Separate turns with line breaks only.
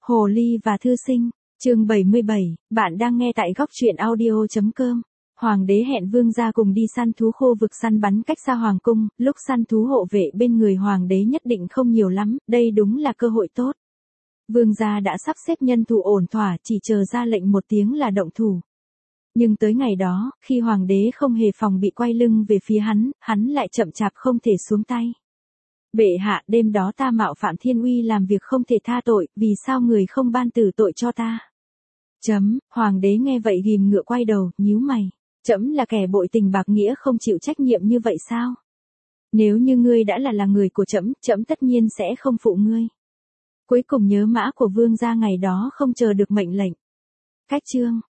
Hồ ly và thư sinh, chương 77, bạn đang nghe tại góc truyện audio.com. Hoàng đế hẹn vương gia cùng đi săn thú khu vực săn bắn cách xa hoàng cung, lúc săn thú hộ vệ bên người hoàng đế nhất định không nhiều lắm, đây đúng là cơ hội tốt. Vương gia đã sắp xếp nhân thủ ổn thỏa, chỉ chờ ra lệnh một tiếng là động thủ. Nhưng tới ngày đó, khi hoàng đế không hề phòng bị quay lưng về phía hắn lại chậm chạp không thể xuống tay. Bệ hạ, đêm đó ta mạo phạm thiên uy làm việc không thể tha tội, vì sao người không ban tử tội cho ta? Hoàng đế nghe vậy ghim ngựa quay đầu, nhíu mày. Trẫm là kẻ bội tình bạc nghĩa không chịu trách nhiệm như vậy sao? Nếu như ngươi đã là người của trẫm tất nhiên sẽ không phụ ngươi. Cuối cùng nhớ mã của vương gia ngày đó không chờ được mệnh lệnh. Cách chương